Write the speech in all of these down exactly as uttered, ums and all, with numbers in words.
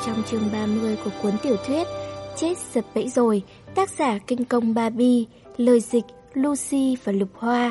trong chương ba mươi của cuốn tiểu thuyết Chết sập bẫy rồi, tác giả Kinh Công Ba Bi, lời dịch Lucy và Lục Hoa.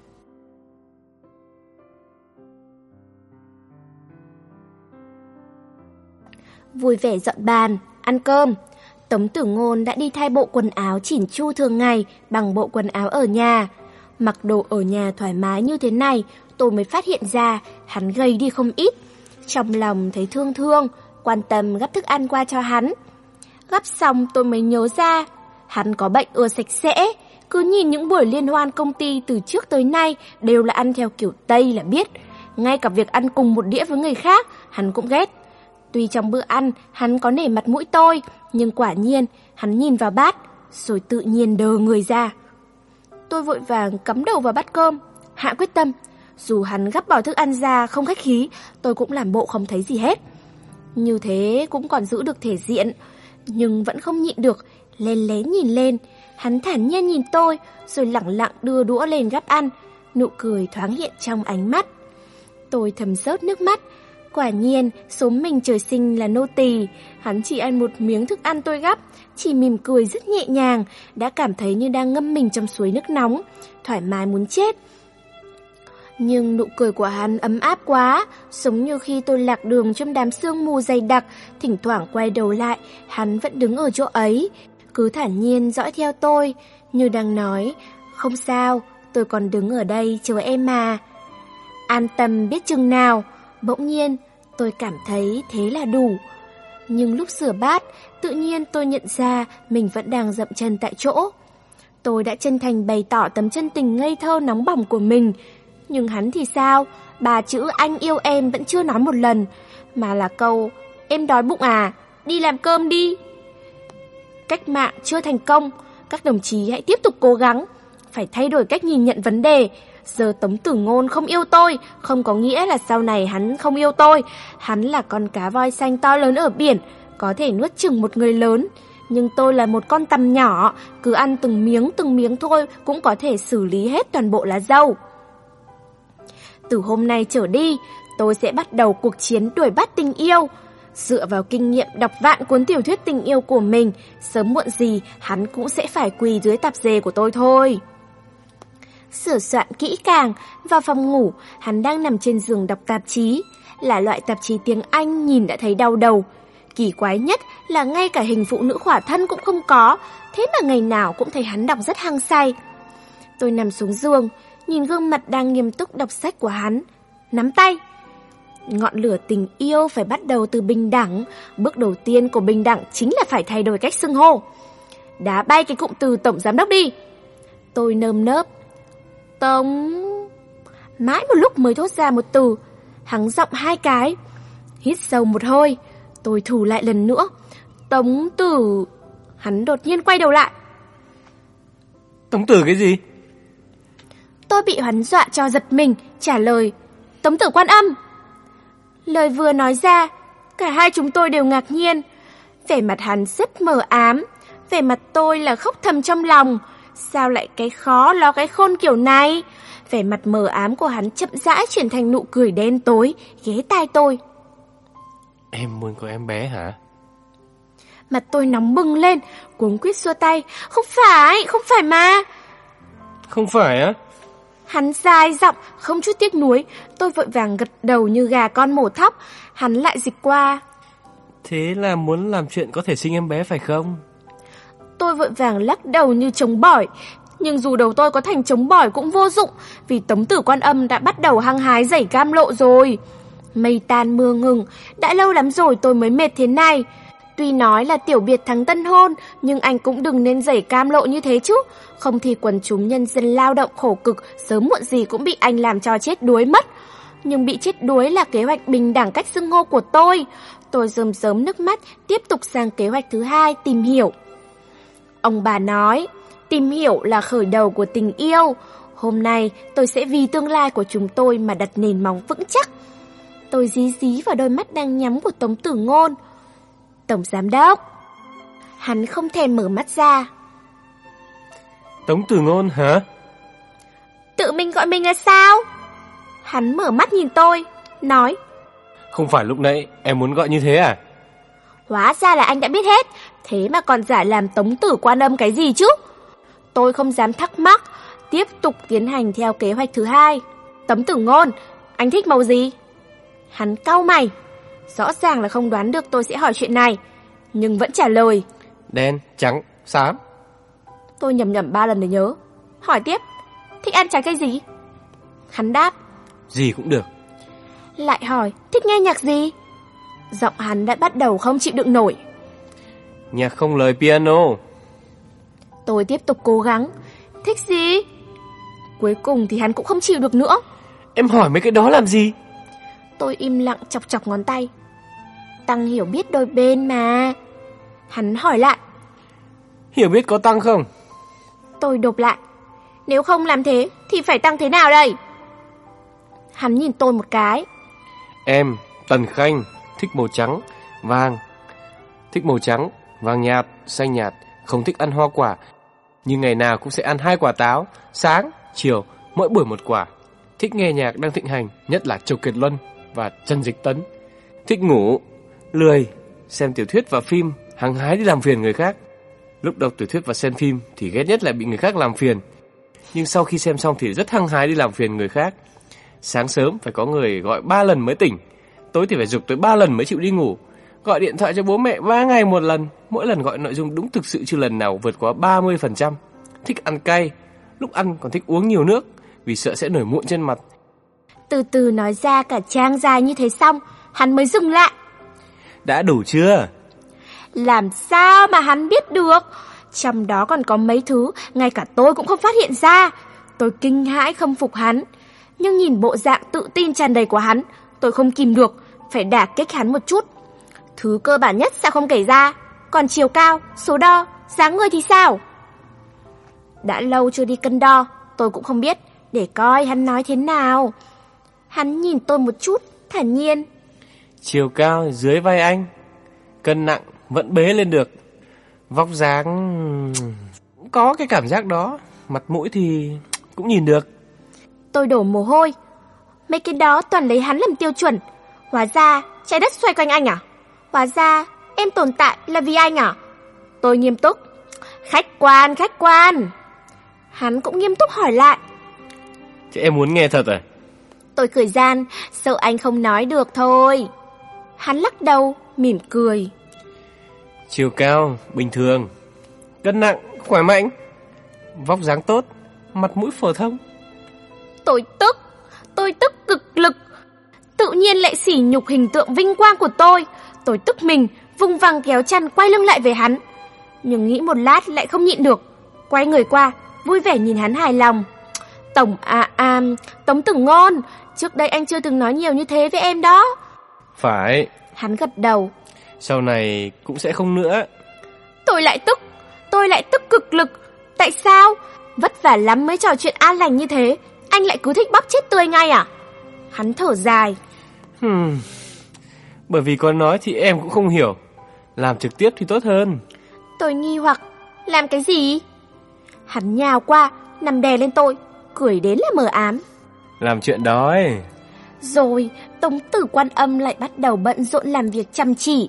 Vui vẻ dọn bàn, ăn cơm. Tống Tử Ngôn đã đi thay bộ quần áo chỉn chu thường ngày bằng bộ quần áo ở nhà. Mặc đồ ở nhà thoải mái như thế này, tôi mới phát hiện ra hắn gầy đi không ít. Trong lòng thấy thương thương, quan tâm gắp thức ăn qua cho hắn. Gắp xong tôi mới nhớ ra, hắn có bệnh ưa sạch sẽ. Cứ nhìn những buổi liên hoan công ty từ trước tới nay đều là ăn theo kiểu Tây là biết. Ngay cả việc ăn cùng một đĩa với người khác, hắn cũng ghét. Tuy trong bữa ăn hắn có nể mặt mũi tôi, nhưng quả nhiên hắn nhìn vào bát, rồi tự nhiên đờ người ra. Tôi vội vàng cắm đầu vào bát cơm, hạ quyết tâm. Dù hắn gắp bỏ thức ăn ra không khách khí, tôi cũng làm bộ không thấy gì hết. Như thế cũng còn giữ được thể diện, nhưng vẫn không nhịn được, lén lén nhìn lên. Hắn thản nhiên nhìn tôi, rồi lẳng lặng đưa đũa lên gắp ăn, nụ cười thoáng hiện trong ánh mắt. Tôi thầm rớt nước mắt. Quả nhiên, số mình trời sinh là nô tỳ. Hắn chỉ ăn một miếng thức ăn tôi gắp, chỉ mỉm cười rất nhẹ nhàng, đã cảm thấy như đang ngâm mình trong suối nước nóng, thoải mái muốn chết. Nhưng nụ cười của hắn ấm áp quá, giống như khi tôi lạc đường trong đám sương mù dày đặc, thỉnh thoảng quay đầu lại, hắn vẫn đứng ở chỗ ấy, cứ thản nhiên dõi theo tôi, như đang nói, không sao, tôi còn đứng ở đây chờ em mà. An tâm biết chừng nào. Bỗng nhiên, tôi cảm thấy thế là đủ. Nhưng lúc rửa bát, tự nhiên tôi nhận ra mình vẫn đang dậm chân tại chỗ. Tôi đã chân thành bày tỏ tấm chân tình ngây thơ nóng bỏng của mình. Nhưng hắn thì sao? Ba chữ anh yêu em vẫn chưa nói một lần, mà là câu em đói bụng à? Đi làm cơm đi. Cách mạng chưa thành công, các đồng chí hãy tiếp tục cố gắng. Phải thay đổi cách nhìn nhận vấn đề. Giờ Tống Tử Ngôn không yêu tôi, không có nghĩa là sau này hắn không yêu tôi. Hắn là con cá voi xanh to lớn ở biển, có thể nuốt chửng một người lớn. Nhưng tôi là một con tằm nhỏ, cứ ăn từng miếng từng miếng thôi cũng có thể xử lý hết toàn bộ lá dâu. Từ hôm nay trở đi, tôi sẽ bắt đầu cuộc chiến đuổi bắt tình yêu. Dựa vào kinh nghiệm đọc vạn cuốn tiểu thuyết tình yêu của mình, sớm muộn gì hắn cũng sẽ phải quỳ dưới tạp dề của tôi thôi. Sửa soạn kỹ càng, vào phòng ngủ, hắn đang nằm trên giường đọc tạp chí. Là loại tạp chí tiếng Anh nhìn đã thấy đau đầu. Kỳ quái nhất là ngay cả hình phụ nữ khỏa thân cũng không có, thế mà ngày nào cũng thấy hắn đọc rất hăng say. Tôi nằm xuống giường, nhìn gương mặt đang nghiêm túc đọc sách của hắn, nắm tay. Ngọn lửa tình yêu phải bắt đầu từ bình đẳng. Bước đầu tiên của bình đẳng chính là phải thay đổi cách xưng hô. Đá bay cái cụm từ tổng giám đốc đi. Tôi nơm nớp. Tống... Mãi một lúc mới thốt ra một từ, hắng giọng hai cái. Hít sâu một hơi, tôi thử lại lần nữa. Tống Tử... Hắn đột nhiên quay đầu lại. Tống Tử cái gì? Tôi bị hắn dọa cho giật mình, trả lời. Tống Tử Quan Âm. Lời vừa nói ra, cả hai chúng tôi đều ngạc nhiên. Vẻ mặt hắn rất mờ ám, vẻ mặt tôi là khóc thầm trong lòng. Sao lại cái khó lo cái khôn kiểu này? Vẻ mặt mờ ám của hắn chậm rãi chuyển thành nụ cười đen tối, ghé tai tôi. Em muốn có em bé hả? Mặt tôi nóng bừng lên, cuống quýt xua tay. Không phải, không phải mà. Không phải á? Hắn dài giọng, không chút tiếc nuối. Tôi vội vàng gật đầu như gà con mổ thóc. Hắn lại dịch qua. Thế là muốn làm chuyện có thể sinh em bé phải không? Tôi vội vàng lắc đầu như trống bỏi. Nhưng dù đầu tôi có thành trống bỏi cũng vô dụng, vì Tống Tử Quan Âm đã bắt đầu hăng hái giẩy cam lộ rồi. Mây tan mưa ngừng, đã lâu lắm rồi tôi mới mệt thế này. Tuy nói là tiểu biệt thắng tân hôn, nhưng anh cũng đừng nên giẩy cam lộ như thế chứ. Không thì quần chúng nhân dân lao động khổ cực, sớm muộn gì cũng bị anh làm cho chết đuối mất. Nhưng bị chết đuối là kế hoạch bình đẳng cách xưng hô của tôi. Tôi rơm rớm nước mắt, tiếp tục sang kế hoạch thứ hai, tìm hiểu. Ông bà nói, tìm hiểu là khởi đầu của tình yêu. Hôm nay tôi sẽ vì tương lai của chúng tôi mà đặt nền móng vững chắc. Tôi dí dí vào đôi mắt đang nhắm của Tống Tử Ngôn. Tổng giám đốc. Hắn không thèm mở mắt ra. Tống Tử Ngôn hả? Tự mình gọi mình là sao? Hắn mở mắt nhìn tôi, nói. Không phải lúc nãy em muốn gọi như thế à? Hóa ra là anh đã biết hết, thế mà còn giả làm Tống Tử Quan Âm cái gì chứ? Tôi không dám thắc mắc, tiếp tục tiến hành theo kế hoạch thứ hai. Tống Tử Ngôn, anh thích màu gì? Hắn cau mày, rõ ràng là không đoán được tôi sẽ hỏi chuyện này, nhưng vẫn trả lời. Đen, trắng, xám. Tôi nhầm nhầm ba lần để nhớ. Hỏi tiếp, thích ăn trái cây gì? Hắn đáp, gì cũng được. Lại hỏi, thích nghe nhạc gì? Giọng hắn đã bắt đầu không chịu đựng nổi. Nhạc không lời piano. Tôi tiếp tục cố gắng, thích gì? Cuối cùng thì hắn cũng không chịu được nữa. Em hỏi mấy cái đó làm gì? Tôi im lặng chọc chọc ngón tay. Tăng hiểu biết đôi bên mà. Hắn hỏi lại, hiểu biết có tăng không? Tôi đột lại, nếu không làm thế thì phải tăng thế nào đây? Hắn nhìn tôi một cái. Em, Tần Khanh, thích màu trắng, vàng. Thích màu trắng, vàng nhạt, xanh nhạt, không thích ăn hoa quả. Nhưng ngày nào cũng sẽ ăn hai quả táo, sáng, chiều, mỗi buổi một quả. Thích nghe nhạc đang thịnh hành, nhất là Châu Kiệt Luân và Trần Dịch Tấn. Thích ngủ, lười, xem tiểu thuyết và phim, hăng hái đi làm phiền người khác. Lúc đọc tiểu thuyết và xem phim thì ghét nhất là bị người khác làm phiền, nhưng sau khi xem xong thì rất hăng hái đi làm phiền người khác. Sáng sớm phải có người gọi ba lần mới tỉnh, tối thì phải giục tới ba lần mới chịu đi ngủ. Gọi điện thoại cho bố mẹ ba ngày một lần, mỗi lần gọi nội dung đúng thực sự chưa lần nào vượt quá ba mươi phần trăm. Thích ăn cay, lúc ăn còn thích uống nhiều nước vì sợ sẽ nổi mụn trên mặt. Từ từ nói ra cả trang dài như thế xong, hắn mới dừng lại. Đã đủ chưa? Làm sao mà hắn biết được? Trong đó còn có mấy thứ ngay cả tôi cũng không phát hiện ra. Tôi kinh hãi khâm phục hắn, nhưng nhìn bộ dạng tự tin tràn đầy của hắn, tôi không kìm được, phải đả kích hắn một chút. Thứ cơ bản nhất sao không kể ra? Còn chiều cao, số đo, dáng người thì sao? Đã lâu chưa đi cân đo, tôi cũng không biết, để coi hắn nói thế nào. Hắn nhìn tôi một chút, thản nhiên. Chiều cao dưới vai anh, cân nặng vẫn bế lên được, vóc dáng có cái cảm giác đó, mặt mũi thì cũng nhìn được. Tôi đổ mồ hôi. Mấy cái đó toàn lấy hắn làm tiêu chuẩn. Hóa ra trái đất xoay quanh anh à? Hóa ra em tồn tại là vì anh à? Tôi nghiêm túc. Khách quan, khách quan. Hắn cũng nghiêm túc hỏi lại. Thế em muốn nghe thật à? Tôi cười gian, sợ anh không nói được thôi. Hắn lắc đầu, mỉm cười. Chiều cao, bình thường. Cân nặng, khỏe mạnh. Vóc dáng tốt, mặt mũi phổ thông. Tôi tức, tôi tức cực lực. Tự nhiên lại sỉ nhục hình tượng vinh quang của tôi. Tôi tức mình, vung vằng kéo chăn quay lưng lại về hắn. Nhưng nghĩ một lát lại không nhịn được. Quay người qua, vui vẻ nhìn hắn hài lòng. Tổng à à, Tống Tử Ngôn, trước đây anh chưa từng nói nhiều như thế với em đó. Phải. Hắn gật đầu. Sau này cũng sẽ không nữa. Tôi lại tức, tôi lại tức cực lực. Tại sao? Vất vả lắm mới trò chuyện an lành như thế, anh lại cứ thích bóp chết tươi ngay à? Hắn thở dài. Hmm. Bởi vì có nói thì em cũng không hiểu, làm trực tiếp thì tốt hơn. Tôi nghi hoặc. Làm cái gì? Hắn nhào qua, nằm đè lên tôi, cười đến là mờ ám. Làm chuyện đó ấy. Rồi Tống Tử Quan Âm lại bắt đầu bận rộn làm việc chăm chỉ.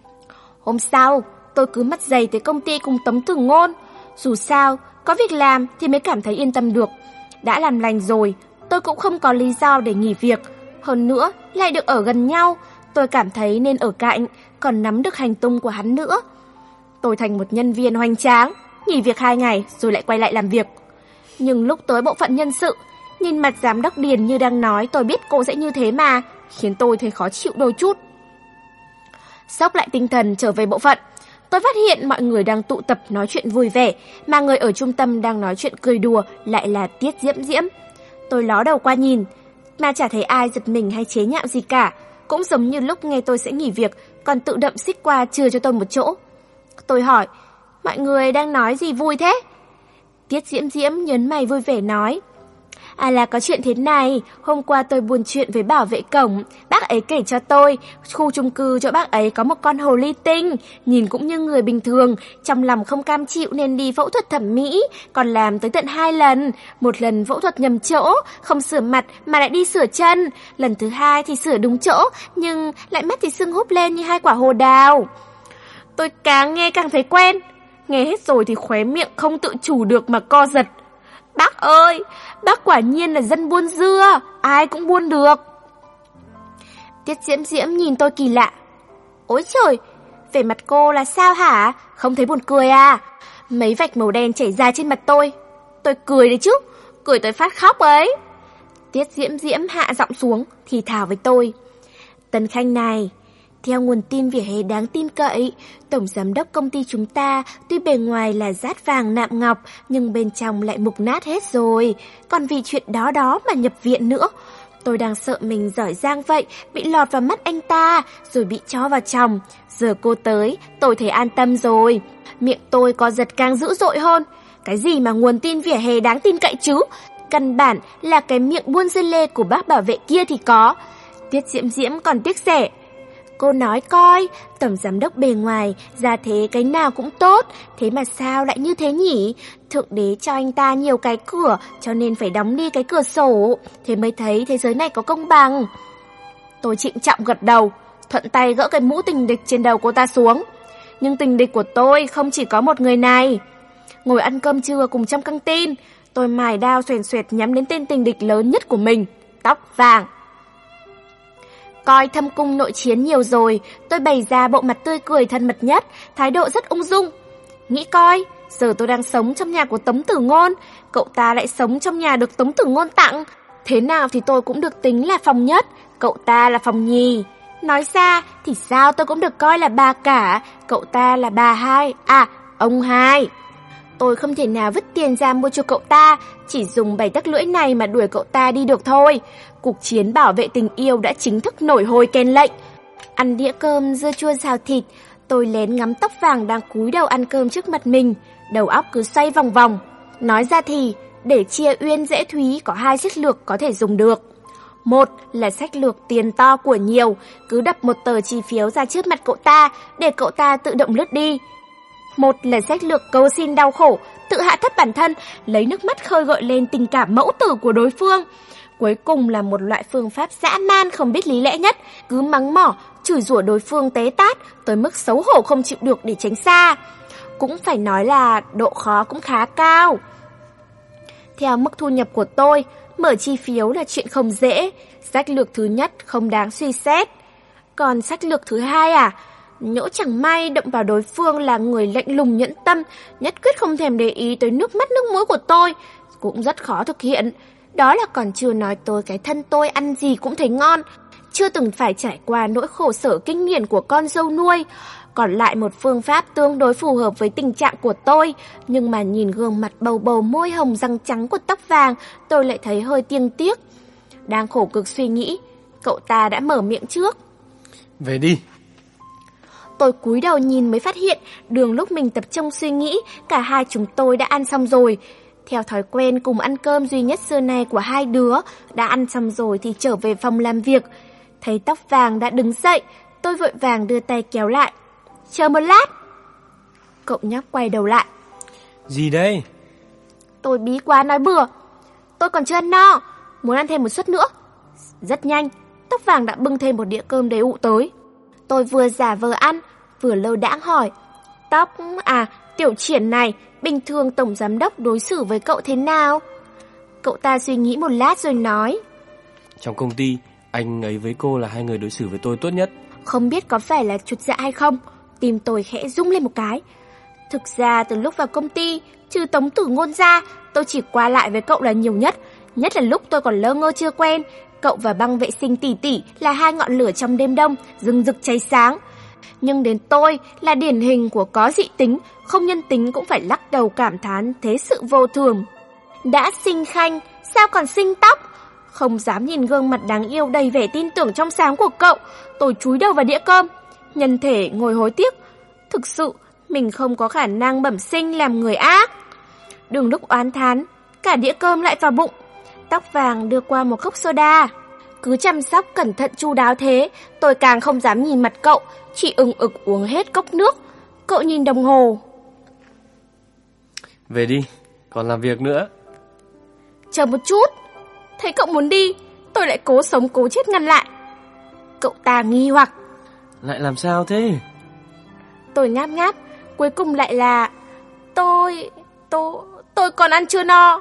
Hôm sau tôi cứ mắt dày tới công ty cùng Tống Tử Ngôn. Dù sao có việc làm thì mới cảm thấy yên tâm được. Đã làm lành rồi, tôi cũng không có lý do để nghỉ việc. Hơn nữa lại được ở gần nhau, tôi cảm thấy nên ở cạnh, còn nắm được hành tung của hắn nữa. Tôi thành một nhân viên hoành tráng, nghỉ việc hai ngày rồi lại quay lại làm việc. Nhưng lúc tới bộ phận nhân sự, nhìn mặt giám đốc Điền như đang nói tôi biết cô sẽ như thế mà, khiến tôi thấy khó chịu đôi chút. Xốc lại tinh thần trở về bộ phận, tôi phát hiện mọi người đang tụ tập nói chuyện vui vẻ, mà người ở trung tâm đang nói chuyện cười đùa lại là Tiết Diễm Diễm. Tôi ló đầu qua nhìn, mà chả thấy ai giật mình hay chế nhạo gì cả, cũng giống như lúc nghe tôi sẽ nghỉ việc, còn tự đậm xích qua chừa cho tôi một chỗ. Tôi hỏi, mọi người đang nói gì vui thế? Tiết Diễm Diễm nhớn mày vui vẻ nói, à là có chuyện thế này, hôm qua tôi buôn chuyện với bảo vệ cổng, bác ấy kể cho tôi, khu chung cư chỗ bác ấy có một con hồ ly tinh, nhìn cũng như người bình thường, trong lòng không cam chịu nên đi phẫu thuật thẩm mỹ, còn làm tới tận hai lần, một lần phẫu thuật nhầm chỗ, không sửa mặt mà lại đi sửa chân, lần thứ hai thì sửa đúng chỗ, nhưng lại mắt thì sưng húp lên như hai quả hồ đào. Tôi càng nghe càng thấy quen. Nghe hết rồi thì khóe miệng không tự chủ được mà co giật. Bác ơi, bác quả nhiên là dân buôn dưa, ai cũng buôn được. Tiết Diễm Diễm nhìn tôi kỳ lạ. Ôi trời, vẻ mặt cô là sao hả? Không thấy buồn cười à? Mấy vạch màu đen chảy ra trên mặt tôi. Tôi cười đấy chứ, cười tới phát khóc ấy. Tiết Diễm Diễm hạ giọng xuống, thì thào với tôi. Tần Khanh này, theo nguồn tin vỉa hè đáng tin cậy, tổng giám đốc công ty chúng ta tuy bề ngoài là dát vàng nạm ngọc, nhưng bên trong lại mục nát hết rồi. Còn vì chuyện đó đó mà nhập viện nữa. Tôi đang sợ mình giỏi giang vậy, bị lọt vào mắt anh ta, rồi bị cho vào chồng. Giờ cô tới, tôi thấy an tâm rồi. Miệng tôi có giật càng dữ dội hơn. Cái gì mà nguồn tin vỉa hè đáng tin cậy chứ? Căn bản là cái miệng buôn dưa lê của bác bảo vệ kia thì có. Tiết Diễm Diễm còn tiếc rẻ. Cô nói coi, tổng giám đốc bề ngoài, ra thế cái nào cũng tốt, thế mà sao lại như thế nhỉ? Thượng đế cho anh ta nhiều cái cửa, cho nên phải đóng đi cái cửa sổ, thế mới thấy thế giới này có công bằng. Tôi trịnh trọng gật đầu, thuận tay gỡ cái mũ tình địch trên đầu cô ta xuống. Nhưng tình địch của tôi không chỉ có một người này. Ngồi ăn cơm trưa cùng trong căng tin, tôi mài đao xoèn xoẹt nhắm đến tên tình địch lớn nhất của mình, tóc vàng. Coi thâm cung nội chiến nhiều rồi, tôi bày ra bộ mặt tươi cười thân mật nhất, thái độ rất ung dung. Nghĩ coi, giờ tôi đang sống trong nhà của Tống Tử Ngôn, cậu ta lại sống trong nhà được Tống Tử Ngôn tặng. Thế nào thì tôi cũng được tính là phòng nhất, cậu ta là phòng nhì. Nói ra thì sao tôi cũng được coi là bà cả, cậu ta là bà hai, à, ông hai. Tôi không thể nào vứt tiền ra mua cho cậu ta, chỉ dùng bảy tấc lưỡi này mà đuổi cậu ta đi được thôi. Cuộc chiến bảo vệ tình yêu đã chính thức nổi hôi kèn lệnh. Ăn đĩa cơm dưa chua xào thịt, tôi lén ngắm tóc vàng đang cúi đầu ăn cơm trước mặt mình, đầu óc cứ xoay vòng vòng. Nói ra thì, để chia uyên dễ thúy có hai sách lược có thể dùng được. Một là sách lược tiền to của nhiều, cứ đập một tờ chi phiếu ra trước mặt cậu ta để cậu ta tự động lướt đi. Một là sách lược cầu xin đau khổ, tự hạ thấp bản thân, lấy nước mắt khơi gợi lên tình cảm mẫu tử của đối phương. Cuối cùng là một loại phương pháp dã man không biết lý lẽ nhất, cứ mắng mỏ, chửi rủa đối phương té tát, tới mức xấu hổ không chịu được để tránh xa. Cũng phải nói là độ khó cũng khá cao. Theo mức thu nhập của tôi, mở chi phiếu là chuyện không dễ, sách lược thứ nhất không đáng suy xét. Còn sách lược thứ hai à? Nhỡ chẳng may động vào đối phương là người lạnh lùng nhẫn tâm, nhất quyết không thèm để ý tới nước mắt nước mũi của tôi, cũng rất khó thực hiện. Đó là còn chưa nói tới cái thân tôi ăn gì cũng thấy ngon, chưa từng phải trải qua nỗi khổ sở kinh niên của con dâu nuôi. Còn lại một phương pháp tương đối phù hợp với tình trạng của tôi, nhưng mà nhìn gương mặt bầu bầu môi hồng răng trắng của tóc vàng, tôi lại thấy hơi tiếc tiếc. Đang khổ cực suy nghĩ, cậu ta đã mở miệng trước. Về đi. Tôi cúi đầu nhìn mới phát hiện, đường lúc mình tập trung suy nghĩ, cả hai chúng tôi đã ăn xong rồi. Theo thói quen cùng ăn cơm duy nhất xưa nay của hai đứa, đã ăn xong rồi thì trở về phòng làm việc. Thấy tóc vàng đã đứng dậy, tôi vội vàng đưa tay kéo lại. Chờ một lát. Cậu nhóc quay đầu lại. Gì đây? Tôi bí quá nói bừa. Tôi còn chưa ăn no, muốn ăn thêm một suất nữa. Rất nhanh, tóc vàng đã bưng thêm một đĩa cơm đầy ụ tới. Tôi vừa giả vờ ăn, vừa lơ đãng hỏi. Tóc, à, Tiểu Triển này, bình thường tổng giám đốc đối xử với cậu thế nào? Cậu ta suy nghĩ một lát rồi nói. Trong công ty, anh ấy với cô là hai người đối xử với tôi tốt nhất. Không biết có phải là chuột dạ hay không, tim tôi khẽ rung lên một cái. Thực ra từ lúc vào công ty, trừ Tống Tử Ngôn ra, tôi chỉ qua lại với cậu là nhiều nhất. Nhất là lúc tôi còn lơ ngơ chưa quen. Cậu và băng vệ sinh tỷ tỷ là hai ngọn lửa trong đêm đông, rừng rực cháy sáng. Nhưng đến tôi là điển hình của có dị tính, không nhân tính cũng phải lắc đầu cảm thán thế sự vô thường. Đã sinh khanh, sao còn sinh tóc? Không dám nhìn gương mặt đáng yêu đầy vẻ tin tưởng trong sáng của cậu, tôi chúi đầu vào đĩa cơm. Nhân thể ngồi hối tiếc, thực sự mình không có khả năng bẩm sinh làm người ác. Đừng lúc oán thán, cả đĩa cơm lại vào bụng. Tóc vàng đưa qua một cốc soda. Cứ chăm sóc cẩn thận chu đáo thế, tôi càng không dám nhìn mặt cậu, chỉ ừng ực uống hết cốc nước. Cậu nhìn đồng hồ. Về đi, còn làm việc nữa. Chờ một chút. Thấy cậu muốn đi, tôi lại cố sống cố chết ngăn lại. Cậu ta nghi hoặc. Lại làm sao thế? Tôi ngáp ngáp, cuối cùng lại là Tôi, tôi, tôi còn ăn chưa no.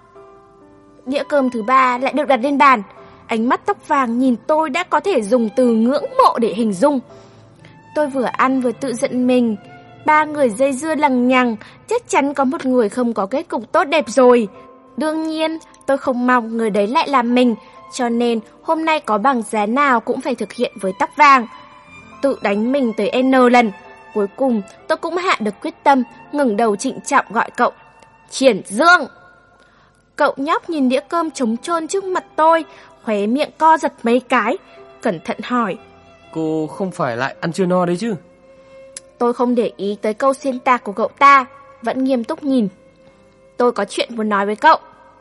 Đĩa cơm thứ ba lại được đặt lên bàn. Ánh mắt tóc vàng nhìn tôi đã có thể dùng từ ngưỡng mộ để hình dung. Tôi vừa ăn vừa tự giận mình. Ba người dây dưa lằng nhằng, chắc chắn có một người không có kết cục tốt đẹp rồi. Đương nhiên, tôi không mong người đấy lại làm mình, cho nên hôm nay có bằng giá nào cũng phải thực hiện với tóc vàng. Tự đánh mình tới N lần. Cuối cùng, tôi cũng hạ được quyết tâm, ngẩng đầu trịnh trọng gọi cậu. Triển Dương! Cậu nhóc nhìn đĩa cơm trống trơn trước mặt tôi, khóe miệng co giật mấy cái, cẩn thận hỏi. Cô không phải lại ăn chưa no đấy chứ? Tôi không để ý tới câu xuyên tạc của cậu ta, vẫn nghiêm túc nhìn. Tôi có chuyện muốn nói với cậu.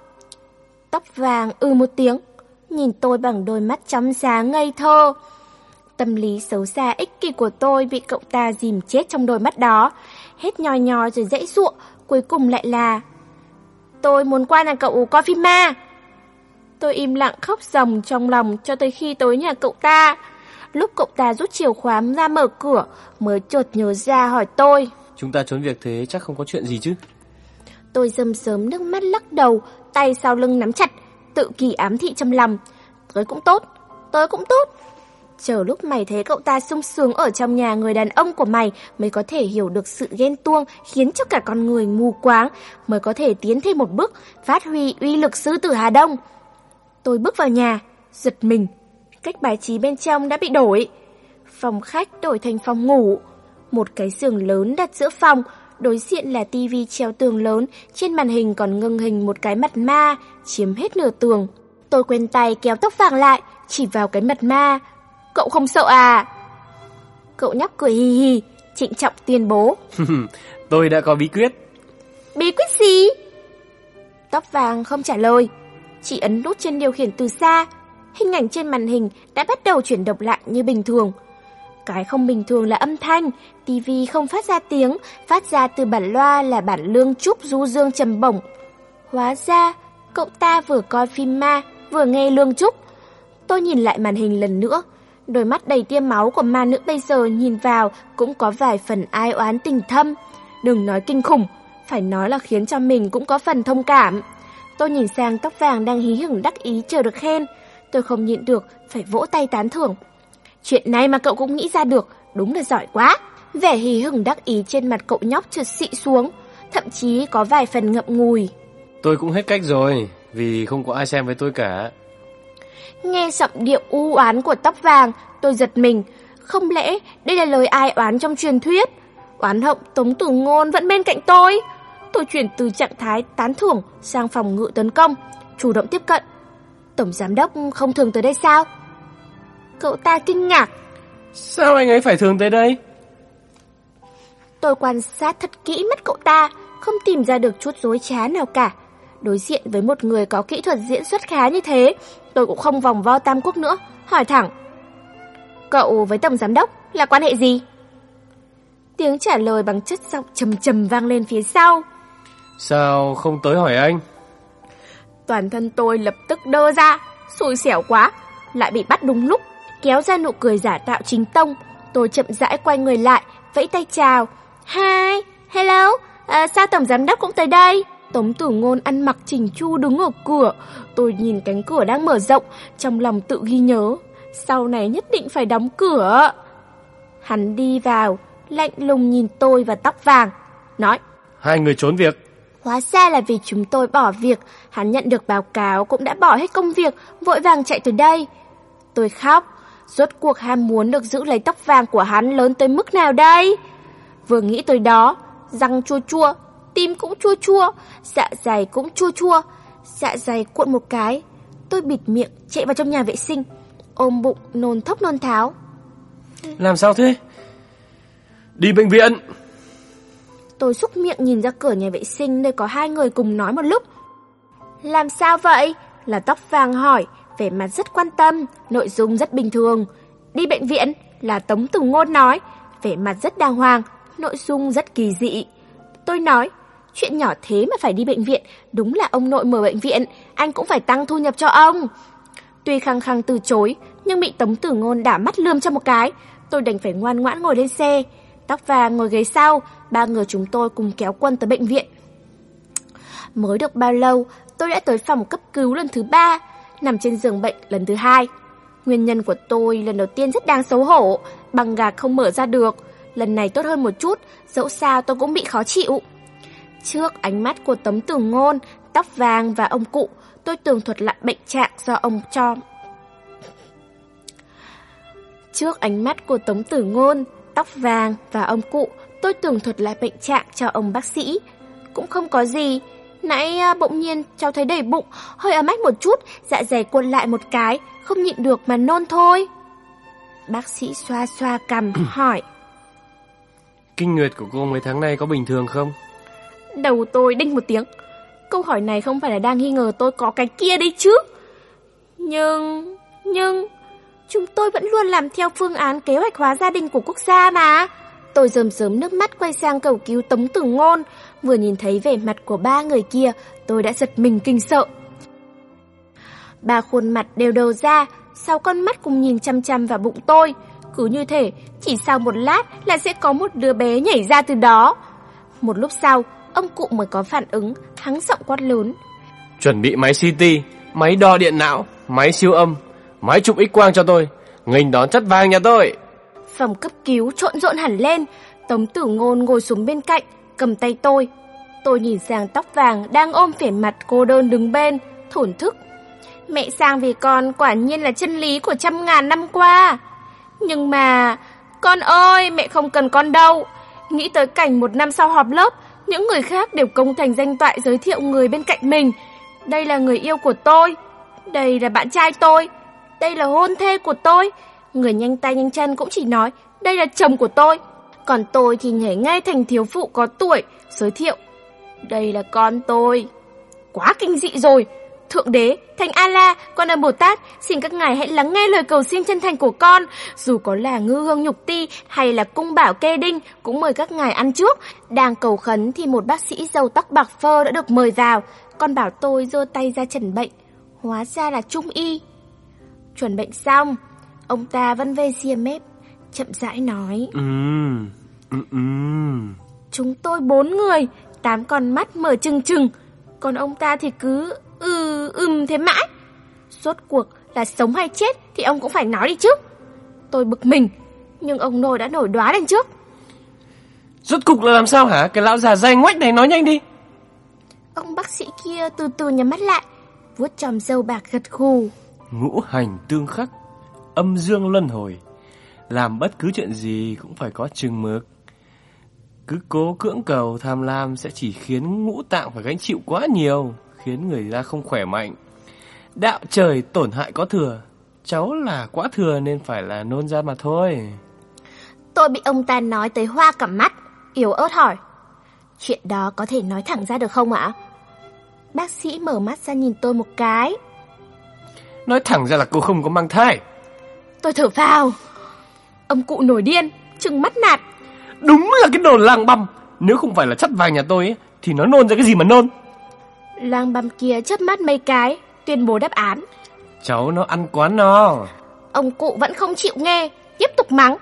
Tóc vàng ư một tiếng, nhìn tôi bằng đôi mắt trong sáng ngây thơ. Tâm lý xấu xa ích kỷ của tôi bị cậu ta dìm chết trong đôi mắt đó. Hết nhoi nhoi rồi dãy giụa, cuối cùng lại là tôi muốn qua nhà cậu coi phim ma. Tôi im lặng khóc ròng trong lòng cho tới khi tới nhà cậu ta. Lúc cậu ta rút chìa khóa ra mở cửa mới chợt nhớ ra hỏi tôi. Chúng ta trốn việc thế chắc không có chuyện gì chứ? Tôi rơm rớm nước mắt lắc đầu, tay sau lưng nắm chặt, tự kỳ ám thị trong lòng. Tôi cũng tốt, tôi cũng tốt. Chờ lúc mày thấy cậu ta sung sướng ở trong nhà người đàn ông của mày mới có thể hiểu được sự ghen tuông khiến cho cả con người mù quáng, mới có thể tiến thêm một bước, phát huy uy lực sư tử Hà Đông. Tôi bước vào nhà, giật mình. Cách bài trí bên trong đã bị đổi. Phòng khách đổi thành phòng ngủ. Một cái giường lớn đặt giữa phòng, đối diện là tivi treo tường lớn, trên màn hình còn ngưng hình một cái mặt ma, chiếm hết nửa tường. Tôi quên tay kéo tóc vàng lại, chỉ vào cái mặt ma. Cậu không sợ à? Cậu nhóc cười hì hì, trịnh trọng tuyên bố. Tôi đã có bí quyết. Bí quyết gì? Tóc vàng không trả lời, chỉ ấn nút trên điều khiển từ xa. Hình ảnh trên màn hình đã bắt đầu chuyển động lại như bình thường. Cái không bình thường là âm thanh, tivi không phát ra tiếng, phát ra từ bản loa là bản lương trúc du dương trầm bổng. Hóa ra, cậu ta vừa coi phim ma, vừa nghe lương trúc. Tôi nhìn lại màn hình lần nữa. Đôi mắt đầy tia máu của ma nữ bây giờ nhìn vào cũng có vài phần ai oán tình thâm. Đừng nói kinh khủng, phải nói là khiến cho mình cũng có phần thông cảm. Tôi nhìn sang tóc vàng đang hí hửng đắc ý chờ được khen. Tôi không nhịn được, phải vỗ tay tán thưởng. Chuyện này mà cậu cũng nghĩ ra được, đúng là giỏi quá. Vẻ hí hửng đắc ý trên mặt cậu nhóc chợt xị xuống, thậm chí có vài phần ngậm ngùi. Tôi cũng hết cách rồi, vì không có ai xem với tôi cả. Nghe giọng điệu u oán của tóc vàng, tôi giật mình. Không lẽ đây là lời ai oán trong truyền thuyết? Oán hận Tống Tử Ngôn vẫn bên cạnh tôi. Tôi chuyển từ trạng thái tán thưởng sang phòng ngự tấn công, chủ động tiếp cận. Tổng giám đốc không thường tới đây sao? Cậu ta kinh ngạc. Sao anh ấy phải thường tới đây? Tôi quan sát thật kỹ mắt cậu ta, không tìm ra được chút dối trá nào cả. Đối diện với một người có kỹ thuật diễn xuất khá như thế, tôi cũng không vòng vo tam quốc nữa, hỏi thẳng. Cậu với tổng giám đốc là quan hệ gì? Tiếng trả lời bằng chất giọng trầm trầm vang lên phía sau. Sao không tới hỏi anh? Toàn thân tôi lập tức đơ ra, xui xẻo quá, lại bị bắt đúng lúc, kéo ra nụ cười giả tạo chính tông. Tôi chậm rãi quay người lại, vẫy tay chào. Hi, hello, à, sao tổng giám đốc cũng tới đây? Tống Tử Ngôn ăn mặc chỉnh chu đứng ở cửa. Tôi nhìn cánh cửa đang mở rộng, trong lòng tự ghi nhớ, sau này nhất định phải đóng cửa. Hắn đi vào, lạnh lùng nhìn tôi và tóc vàng, nói. Hai người trốn việc. Hóa ra là vì chúng tôi bỏ việc, hắn nhận được báo cáo cũng đã bỏ hết công việc, vội vàng chạy từ đây. Tôi khóc, rốt cuộc ham muốn được giữ lấy tóc vàng của hắn lớn tới mức nào đây? Vừa nghĩ tới đó, răng chua chua, tim cũng chua chua, dạ dày cũng chua chua, dạ dày cuộn một cái. Tôi bịt miệng chạy vào trong nhà vệ sinh, ôm bụng nôn thốc nôn tháo. Làm sao thế? Đi bệnh viện. Tôi xúc miệng nhìn ra cửa nhà vệ sinh nơi có hai người cùng nói một lúc. Làm sao vậy? Là tóc vàng hỏi, vẻ mặt rất quan tâm, nội dung rất bình thường. Đi bệnh viện, là Tống Tử Ngôn nói, vẻ mặt rất đàng hoàng, nội dung rất kỳ dị. Tôi nói, chuyện nhỏ thế mà phải đi bệnh viện, đúng là ông nội mở bệnh viện, anh cũng phải tăng thu nhập cho ông. Tuy khăng khăng từ chối, nhưng bị Tống Tử Ngôn đả mắt lườm cho một cái, tôi đành phải ngoan ngoãn ngồi lên xe. tóc vàng ngồi ghế sau, ba người chúng tôi cùng kéo Quân tới bệnh viện. Mới được bao lâu, tôi đã tới phòng cấp cứu lần thứ ba, nằm trên giường bệnh lần thứ hai. Nguyên nhân của tôi lần đầu tiên rất đáng xấu hổ, băng gạc không mở ra được. Lần này tốt hơn một chút, dẫu sao tôi cũng bị khó chịu. Trước ánh mắt của Tống Tử Ngôn, tóc vàng và ông cụ, tôi tường thuật lại bệnh trạng do ông cho. Trước ánh mắt của Tống Tử Ngôn, tóc vàng và ông cụ, tôi tường thuật lại bệnh trạng cho ông bác sĩ. Cũng không có gì. Nãy bỗng nhiên cháu thấy đầy bụng, hơi ấm ách một chút, dạ dày cuộn lại một cái, không nhịn được mà nôn thôi. Bác sĩ xoa xoa cằm hỏi. Kinh nguyệt của cô mấy tháng nay có bình thường không? Đầu tôi đinh một tiếng. Câu hỏi này không phải là đang nghi ngờ tôi có cái kia đấy chứ. Nhưng... nhưng... chúng tôi vẫn luôn làm theo phương án kế hoạch hóa gia đình của quốc gia mà. Tôi rơm rớm nước mắt quay sang cầu cứu Tống Tử Ngôn. Vừa nhìn thấy vẻ mặt của ba người kia, tôi đã giật mình kinh sợ. Ba khuôn mặt đều đầu ra, sáu con mắt cùng nhìn chăm chăm vào bụng tôi. Cứ như thể, chỉ sau một lát là sẽ có một đứa bé nhảy ra từ đó. Một lúc sau, ông cụ mới có phản ứng, hắng giọng quát lớn. Chuẩn bị máy xê tê, máy đo điện não, máy siêu âm, máy chụp X-quang cho tôi, nghênh đón chất vàng nhà tôi. Phòng cấp cứu trộn rộn hẳn lên. Tống Tử Ngôn ngồi xuống bên cạnh, cầm tay tôi. Tôi nhìn sang tóc vàng đang ôm vẻ mặt cô đơn đứng bên, thổn thức. Mẹ sang vì con quả nhiên là chân lý của trăm ngàn năm qua. Nhưng mà... con ơi, mẹ không cần con đâu. Nghĩ tới cảnh một năm sau họp lớp, những người khác đều công thành danh toại giới thiệu người bên cạnh mình. Đây là người yêu của tôi. Đây là bạn trai tôi. Đây là hôn thê của tôi. Người nhanh tay nhanh chân cũng chỉ nói đây là chồng của tôi. Còn tôi thì nhảy ngay thành thiếu phụ có tuổi, giới thiệu đây là con tôi. Quá kinh dị rồi. Thượng đế, Thánh A-la, Quan Âm Bồ Tát, xin các ngài hãy lắng nghe lời cầu xin chân thành của con. Dù có là Ngư Hương Nhục Ti hay là Cung Bảo Kê Đinh, cũng mời các ngài ăn trước. Đang cầu khấn thì một bác sĩ râu tóc bạc phơ đã được mời vào. Con bảo tôi giơ tay ra chẩn bệnh. Hóa ra là Trung y. Chuẩn bệnh xong, ông ta vẫn vê xê em ép, chậm rãi nói. Ừm, ừm, ừm. Chúng tôi bốn người, tám con mắt mở trừng trừng. Còn ông ta thì cứ ừ ừm thế mãi. Rốt cuộc là sống hay chết thì ông cũng phải nói đi chứ. Tôi bực mình, nhưng ông nội đã nổi đoá lên trước. Rốt cục là làm sao hả? Cái lão già dày ngoách này nói nhanh đi. Ông bác sĩ kia từ từ nhắm mắt lại, vuốt chòm râu bạc gật gù. Ngũ hành tương khắc, âm dương luân hồi. Làm bất cứ chuyện gì cũng phải có chừng mực. Cứ cố cưỡng cầu tham lam sẽ chỉ khiến ngũ tạng phải gánh chịu quá nhiều, khiến người ta không khỏe mạnh. Đạo trời tổn hại có thừa. Cháu là quá thừa nên phải là nôn ra mà thôi. Tôi bị ông ta nói tới hoa cả mắt, yếu ớt hỏi. Chuyện đó có thể nói thẳng ra được không ạ? Bác sĩ mở mắt ra nhìn tôi một cái. Nói thẳng ra là cô không có mang thai. Tôi thở phào. Ông cụ nổi điên, trừng mắt nạt. Đúng là cái đồ làng băm. Nếu không phải là chất vàng nhà tôi ấy, thì nó nôn ra cái gì mà nôn. Làng băm kia chớp mắt mấy cái, tuyên bố đáp án. Cháu nó ăn quá no. Ông cụ vẫn không chịu nghe, tiếp tục mắng.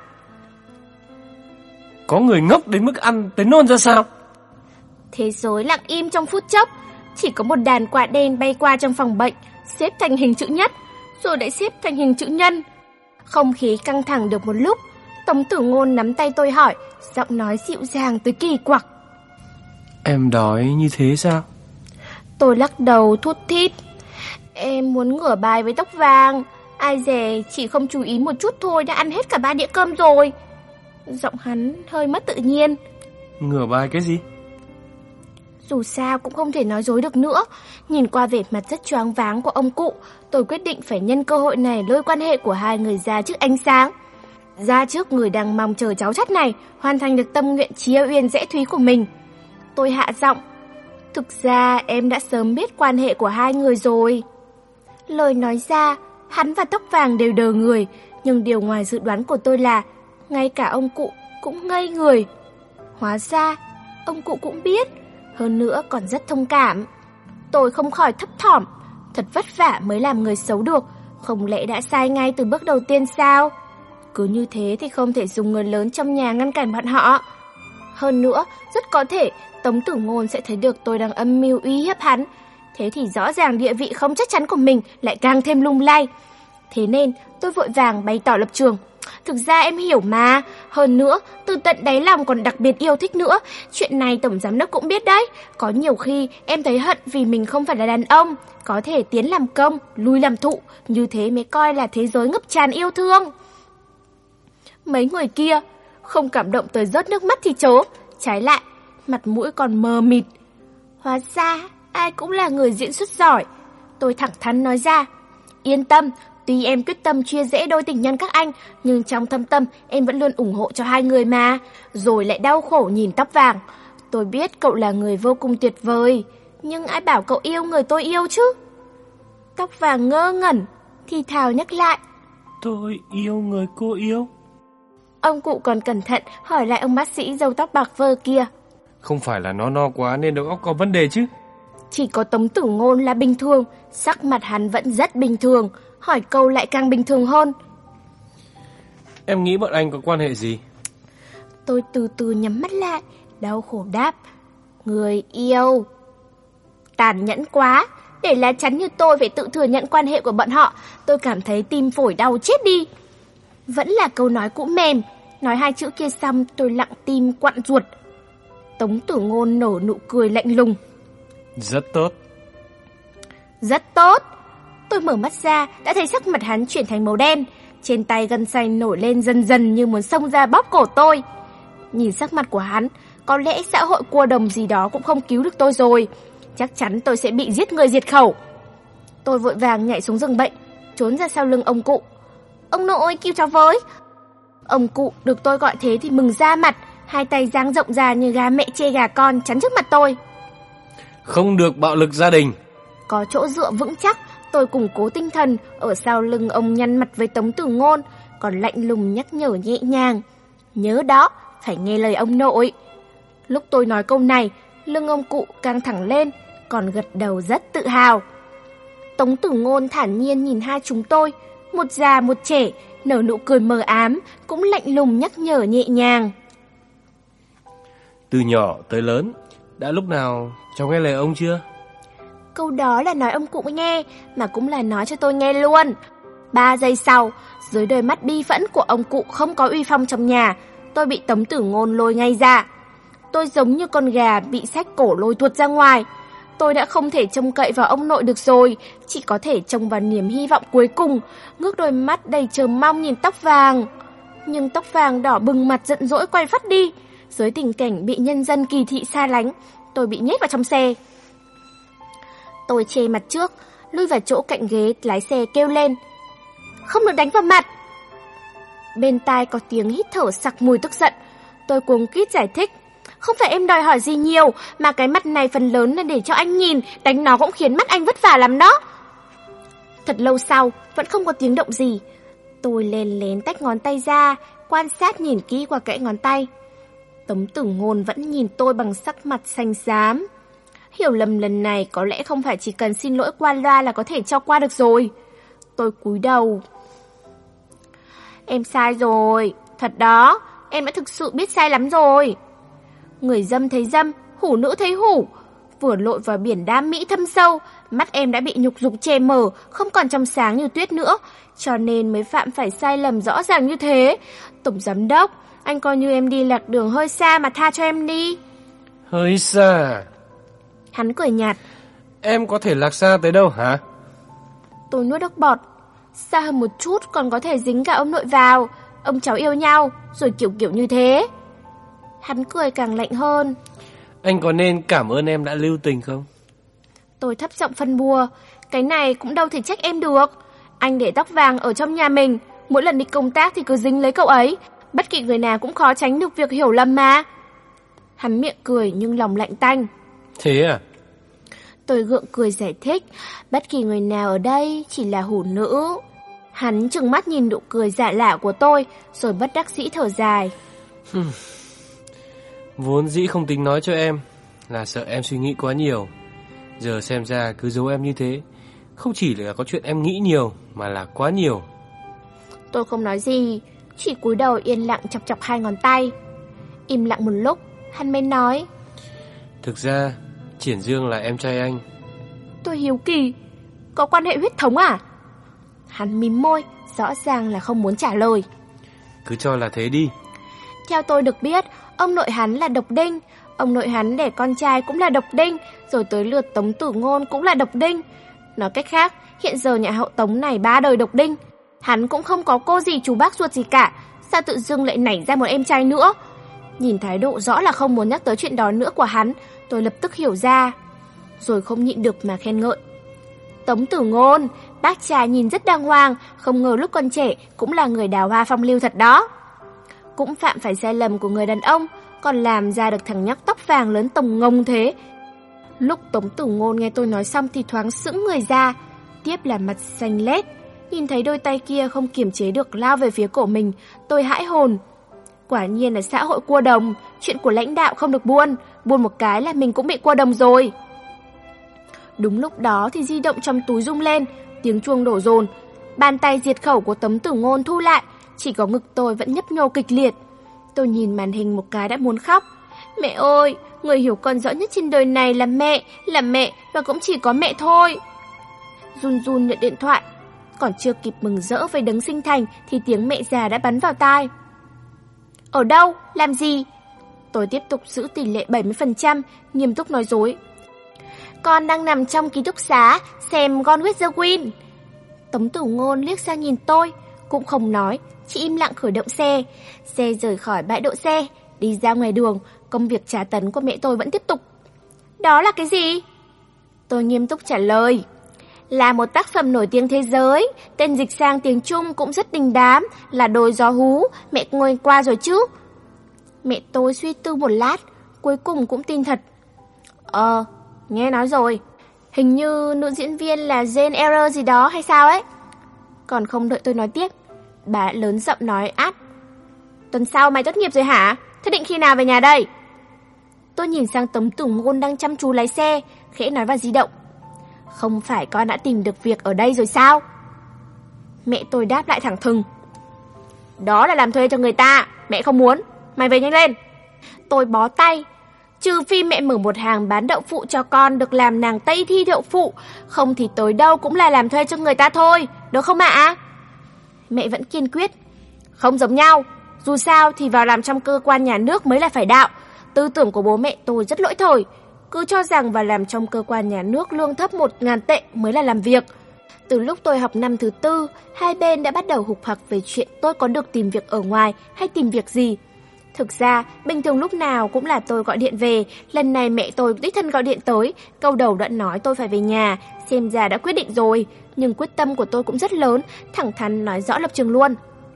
Có người ngốc đến mức ăn tới nôn ra sao? Thế giới lặng im trong phút chốc. Chỉ có một đàn quạ đen bay qua trong phòng bệnh, xếp thành hình chữ nhất, rồi lại xếp thành hình chữ nhân. Không khí căng thẳng được một lúc, Tống Tử Ngôn nắm tay tôi hỏi, giọng nói dịu dàng tới kỳ quặc. Em đói như thế sao? Tôi lắc đầu thút thít. Em muốn ngửa bài với tóc vàng. Ai dè chỉ không chú ý một chút thôi đã ăn hết cả ba đĩa cơm rồi. Giọng hắn hơi mất tự nhiên. Ngửa bài cái gì? Dù sao cũng không thể nói dối được nữa. Nhìn qua vẻ mặt rất choáng váng của ông cụ, tôi quyết định phải nhân cơ hội này lôi quan hệ của hai người ra trước ánh sáng. Ra trước người đang mong chờ cháu chắt này hoàn thành được tâm nguyện chia uyên rẽ thúy của mình. Tôi hạ giọng. Thực ra em đã sớm biết quan hệ của hai người rồi. Lời nói ra, hắn và tóc vàng đều đờ người, nhưng điều ngoài dự đoán của tôi là ngay cả ông cụ cũng ngây người. Hóa ra, ông cụ cũng biết, hơn nữa còn rất thông cảm. Tôi không khỏi thấp thỏm, thật vất vả mới làm người xấu được, không lẽ đã sai ngay từ bước đầu tiên sao? Cứ như thế thì không thể dùng người lớn trong nhà ngăn cản bọn họ. Hơn nữa, rất có thể Tống Tử Ngôn sẽ thấy được tôi đang âm mưu uy hiếp hắn. Thế thì rõ ràng địa vị không chắc chắn của mình lại càng thêm lung lay. Thế nên tôi vội vàng bày tỏ lập trường. Thực ra em hiểu mà. Hơn nữa, từ tận đáy lòng còn đặc biệt yêu thích nữa. Chuyện này tổng giám đốc cũng biết đấy. Có nhiều khi em thấy hận vì mình không phải là đàn ông. Có thể tiến làm công, lui làm thụ. Như thế mới coi là thế giới ngập tràn yêu thương. Mấy người kia không cảm động tới rớt nước mắt thì chớ. Trái lại, mặt mũi còn mờ mịt. Hóa ra ai cũng là người diễn xuất giỏi. Tôi thẳng thắn nói ra. Yên tâm, tuy em quyết tâm chia rẽ đôi tình nhân các anh, nhưng trong thâm tâm em vẫn luôn ủng hộ cho hai người mà. Rồi lại đau khổ nhìn Tóc Vàng. Tôi biết cậu là người vô cùng tuyệt vời, nhưng ai bảo cậu yêu người tôi yêu chứ? Tóc Vàng ngơ ngẩn, thì thào nhắc lại. Tôi yêu người cô yêu. Ông cụ còn cẩn thận hỏi lại ông bác sĩ râu tóc bạc phơ kia. Không phải là nó no quá nên đầu óc có vấn đề chứ? Chỉ có Tống Tử Ngôn là bình thường, sắc mặt hắn vẫn rất bình thường, hỏi câu lại càng bình thường hơn. Em nghĩ bọn anh có quan hệ gì? Tôi từ từ nhắm mắt lại, đau khổ đáp. Người yêu. Tàn nhẫn quá, để lá chắn như tôi phải tự thừa nhận quan hệ của bọn họ, tôi cảm thấy tim phổi đau chết đi. Vẫn là câu nói cũ mềm, nói hai chữ kia xong tôi lặng tim quặn ruột. Tống Tử Ngôn nở nụ cười lạnh lùng. Rất tốt. Rất tốt. Tôi mở mắt ra, đã thấy sắc mặt hắn chuyển thành màu đen. Trên tay gân xanh nổi lên dần dần như muốn xông ra bóp cổ tôi. Nhìn sắc mặt của hắn, có lẽ xã hội cua đồng gì đó cũng không cứu được tôi rồi. Chắc chắn tôi sẽ bị giết người diệt khẩu. Tôi vội vàng nhảy xuống giường bệnh, trốn ra sau lưng ông cụ. Ông nội cứu cháu với. Ông cụ được tôi gọi thế thì mừng ra mặt, hai tay dang rộng ra như gà mẹ chê gà con chắn trước mặt tôi. Không được bạo lực gia đình. Có chỗ dựa vững chắc, tôi củng cố tinh thần, ở sau lưng ông nhăn mặt với Tống Tử Ngôn, còn lạnh lùng nhắc nhở nhẹ nhàng. Nhớ đó, phải nghe lời ông nội. Lúc tôi nói câu này, lưng ông cụ căng thẳng lên, còn gật đầu rất tự hào. Tống Tử Ngôn thản nhiên nhìn hai chúng tôi, một già một trẻ, nở nụ cười mờ ám, cũng lạnh lùng nhắc nhở nhẹ nhàng. Từ nhỏ tới lớn, đã lúc nào cháu nghe lời ông chưa? Câu đó là nói ông cụ nghe, mà cũng là nói cho tôi nghe luôn. Ba giây sau, dưới đôi mắt bi phẫn của ông cụ không có uy phong trong nhà, tôi bị Tống Tử Ngôn lôi ngay ra. Tôi giống như con gà bị xách cổ lôi tuột ra ngoài. Tôi đã không thể trông cậy vào ông nội được rồi, chỉ có thể trông vào niềm hy vọng cuối cùng, ngước đôi mắt đầy chờ mong nhìn Tóc Vàng. Nhưng Tóc Vàng đỏ bừng mặt giận dỗi quay phắt đi. Dưới tình cảnh bị nhân dân kỳ thị xa lánh, tôi bị nhét vào trong xe. Tôi che mặt trước, lui vào chỗ cạnh ghế lái xe kêu lên. Không được đánh vào mặt. Bên tai có tiếng hít thở sặc mùi tức giận. Tôi cuống quýt giải thích. Không phải em đòi hỏi gì nhiều, mà cái mặt này phần lớn là để cho anh nhìn, đánh nó cũng khiến mắt anh vất vả lắm đó. Thật lâu sau, vẫn không có tiếng động gì. Tôi lén lén tách ngón tay ra, quan sát nhìn kỹ qua kẽ ngón tay. Tống Tử Ngôn vẫn nhìn tôi bằng sắc mặt xanh xám. Hiểu lầm lần này có lẽ không phải chỉ cần xin lỗi qua loa là có thể cho qua được rồi. Tôi cúi đầu. Em sai rồi, thật đó, em đã thực sự biết sai lắm rồi. Người dâm thấy dâm, hủ nữ thấy hủ. Vừa lội vào biển đam mỹ thâm sâu, mắt em đã bị nhục dục che mờ, không còn trong sáng như tuyết nữa, cho nên mới phạm phải sai lầm rõ ràng như thế. Tổng giám đốc, anh coi như em đi lạc đường hơi xa mà tha cho em đi. Hơi xa? Hắn cười nhạt. Em có thể lạc xa tới đâu hả? Tôi nuốt nước bọt. Xa hơn một chút còn có thể dính cả ông nội vào. Ông cháu yêu nhau, rồi kiểu kiểu như thế. Hắn cười càng lạnh hơn. Anh có nên cảm ơn em đã lưu tình không? Tôi thấp giọng phân bua. Cái này cũng đâu thể trách em được. Anh để Tóc Vàng ở trong nhà mình, mỗi lần đi công tác thì cứ dính lấy cậu ấy. Bất kỳ người nào cũng khó tránh được việc hiểu lầm mà. Hắn miệng cười nhưng lòng lạnh tanh. Thế à? Tôi gượng cười giải thích. Bất kỳ người nào ở đây chỉ là hủ nữ. Hắn trừng mắt nhìn nụ cười giả lạ của tôi, rồi bất đắc dĩ thở dài. Vốn dĩ không tính nói cho em, là sợ em suy nghĩ quá nhiều. Giờ xem ra cứ giấu em như thế, không chỉ là có chuyện em nghĩ nhiều, mà là quá nhiều. Tôi không nói gì. chỉ cúi đầu yên lặng chọc chọc hai ngón tay. Im lặng một lúc, hắn mới nói: Thực ra, Triển Dương là em trai anh. Tôi hiếu kỳ, có quan hệ huyết thống à? Hắn mím môi, rõ ràng là không muốn trả lời. Cứ cho là thế đi. Theo tôi được biết, ông nội hắn là độc đinh. Ông nội hắn đẻ con trai cũng là độc đinh, rồi tới lượt Tống Tử Ngôn cũng là độc đinh. Nói cách khác, hiện giờ nhà hậu Tống này ba đời độc đinh. Hắn cũng không có cô gì chú bác ruột gì cả, sao tự dưng lại nảy ra một em trai nữa? Nhìn thái độ rõ là không muốn nhắc tới chuyện đó nữa của hắn, tôi lập tức hiểu ra. Rồi không nhịn được mà khen ngợi: Tống Tử Ngôn, bác trai nhìn rất đàng hoàng, không ngờ lúc còn trẻ cũng là người đào hoa phong lưu thật đó. Cũng phạm phải sai lầm của người đàn ông, còn làm ra được thằng nhóc tóc vàng lớn tồng ngông thế. Lúc Tống Tử Ngôn nghe tôi nói xong thì thoáng sững người ra, tiếp là mặt xanh lét. Nhìn thấy đôi tay kia không kiềm chế được lao về phía cổ mình, tôi hãi hồn. Quả nhiên là xã hội cua đồng, chuyện của lãnh đạo không được buôn, buôn một cái là mình cũng bị cua đồng rồi. Đúng lúc đó thì di động trong túi rung lên, tiếng chuông đổ dồn. Bàn tay diệt khẩu của Tống Tử Ngôn thu lại, chỉ có ngực tôi vẫn nhấp nhô kịch liệt. Tôi nhìn màn hình một cái đã muốn khóc. Mẹ ơi, người hiểu con rõ nhất trên đời này là mẹ, là mẹ và cũng chỉ có mẹ thôi. Run run nhận điện thoại, còn chưa kịp mừng rỡ với đấng sinh thành thì tiếng mẹ già đã bắn vào tai. Ở đâu? Làm gì? Tôi tiếp tục giữ tỷ lệ bảy mươi phần trăm, nghiêm túc nói dối. Con đang nằm trong ký túc xá, xem Gone with the Wind. Tống Tử Ngôn liếc sang nhìn tôi, cũng không nói, chỉ im lặng khởi động xe. Xe rời khỏi bãi đỗ xe, đi ra ngoài đường, công việc tra tấn của mẹ tôi vẫn tiếp tục. Đó là cái gì? Tôi nghiêm túc trả lời. Là một tác phẩm nổi tiếng thế giới, tên dịch sang tiếng Trung cũng rất đình đám, là Đồi Gió Hú, mẹ ngồi qua rồi chứ? Mẹ tôi suy tư một lát, cuối cùng cũng tin thật. Ờ, nghe nói rồi, hình như nữ diễn viên là Jane Eyre gì đó hay sao ấy. Còn không đợi tôi nói tiếp, bà đã lớn giọng nói át. Tuần sau mày tốt nghiệp rồi hả? Thế định khi nào về nhà đây? Tôi nhìn sang Tống Tử Ngôn đang chăm chú lái xe, khẽ nói vào di động. Không phải con đã tìm được việc ở đây rồi sao? Mẹ tôi đáp lại thẳng thừng. Đó là làm thuê cho người ta, mẹ không muốn, mày về nhanh lên. Tôi bó tay. Trừ phi mẹ mở một hàng bán đậu phụ cho con được làm nàng Tây thi đậu phụ, không thì tới đâu cũng là làm thuê cho người ta thôi, được không ạ? Mẹ vẫn kiên quyết. Không giống nhau, dù sao thì vào làm trong cơ quan nhà nước mới là phải đạo. Tư tưởng của bố mẹ tôi rất lỗi thời, cứ cho rằng vào làm trong cơ quan nhà nước lương thấp một ngàn tệ mới là làm việc. Từ lúc tôi học năm thứ tư, hai bên đã bắt đầu hục hặc về chuyện tôi có được tìm việc ở ngoài hay tìm việc gì. Thực ra, bình thường lúc nào cũng là tôi gọi điện về, lần này mẹ tôi đích thân gọi điện tới, câu đầu đã nói tôi phải về nhà, xem ra đã quyết định rồi, nhưng quyết tâm của tôi cũng rất lớn, thẳng thắn nói rõ lập trường luôn.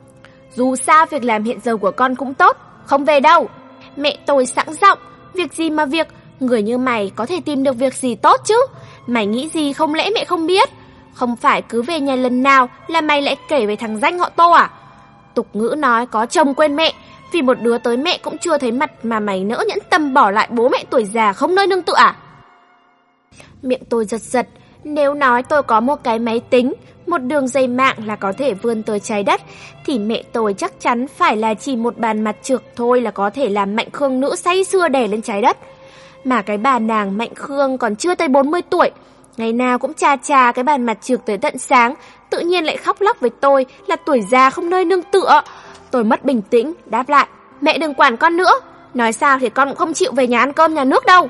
Dù sao việc làm hiện giờ của con cũng tốt, không về đâu. Mẹ tôi sẵn giọng, việc gì mà việc, người như mày có thể tìm được việc gì tốt chứ, mày nghĩ gì không lẽ mẹ không biết, không phải cứ về nhà lần nào là mày lại kể về thằng danh họ Tô à? Tục ngữ nói có chồng quên mẹ, vì một đứa tới mẹ cũng chưa thấy mặt mà mày nỡ nhẫn tâm bỏ lại bố mẹ tuổi già không nơi nương tựa à? Miệng tôi giật giật, nếu nói tôi có một cái máy tính, một đường dây mạng là có thể vươn tới trái đất, thì mẹ tôi chắc chắn phải là chỉ một bàn mặt trược thôi là có thể làm Mạnh Khương nữ say sưa đè lên trái đất. Mà cái bà nàng Mạnh Khương còn chưa tới bốn mươi tuổi, ngày nào cũng chà chà cái bàn mặt trược tới tận sáng, tự nhiên lại khóc lóc với tôi là tuổi già không nơi nương tựa. Tôi mất bình tĩnh, đáp lại, mẹ đừng quản con nữa, nói sao thì con cũng không chịu về nhà ăn cơm nhà nước đâu.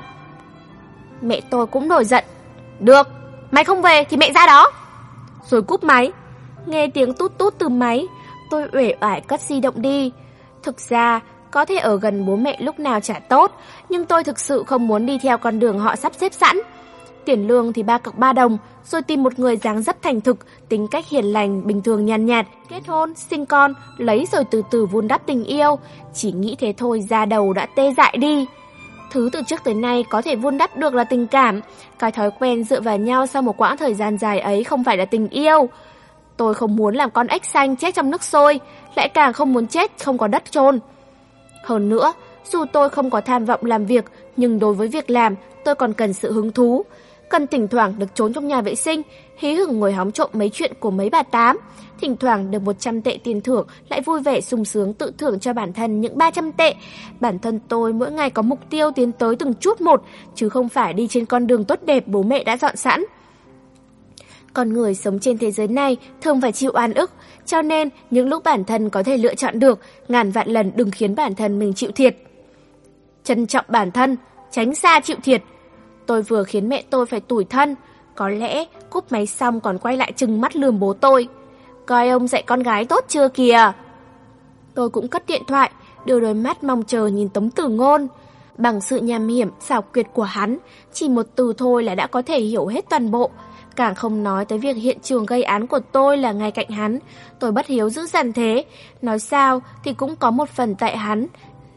Mẹ tôi cũng nổi giận, được, mày không về thì mẹ ra đó. Rồi cúp máy. Nghe tiếng tút tút từ máy, tôi uể oải cất di động đi. Thực ra, có thể ở gần bố mẹ lúc nào chả tốt, nhưng tôi thực sự không muốn đi theo con đường họ sắp xếp sẵn. Tiền lương thì ba cọc ba đồng, rồi tìm một người dáng dấp thành thực, tính cách hiền lành, bình thường nhàn nhạt, kết hôn, sinh con, lấy rồi từ từ vun đắp tình yêu. Chỉ nghĩ thế thôi da đầu đã tê dại đi. Thứ từ trước tới nay có thể vun đắp được là tình cảm. Cái thói quen dựa vào nhau sau một quãng thời gian dài ấy không phải là tình yêu. Tôi không muốn làm con ếch xanh chết trong nước sôi, lại càng không muốn chết không có đất chôn. Hơn nữa, dù tôi không có tham vọng làm việc, nhưng đối với việc làm, tôi còn cần sự hứng thú. cần thỉnh thoảng được trốn trong nhà vệ sinh, hí hửng ngồi hóng trộm mấy chuyện của mấy bà tám. Thỉnh thoảng được một trăm tệ tiền thưởng, lại vui vẻ sung sướng tự thưởng cho bản thân những ba trăm tệ. Bản thân tôi mỗi ngày có mục tiêu tiến tới từng chút một, chứ không phải đi trên con đường tốt đẹp bố mẹ đã dọn sẵn. Con người sống trên thế giới này thường phải chịu oan ức, cho nên những lúc bản thân có thể lựa chọn được, ngàn vạn lần đừng khiến bản thân mình chịu thiệt. Trân trọng bản thân, tránh xa chịu thiệt. Tôi vừa khiến mẹ tôi phải tủi thân, có lẽ cúp máy xong còn quay lại trừng mắt lườm bố tôi. Coi ông dạy con gái tốt chưa kìa. Tôi cũng cất điện thoại, đưa đôi mắt mong chờ nhìn Tống Tử Ngôn. Bằng sự nham hiểm, xảo quyệt của hắn, chỉ một từ thôi là đã có thể hiểu hết toàn bộ. Càng không nói tới việc hiện trường gây án của tôi là ngay cạnh hắn. Tôi bất hiếu dữ dằn thế. Nói sao thì cũng có một phần tại hắn.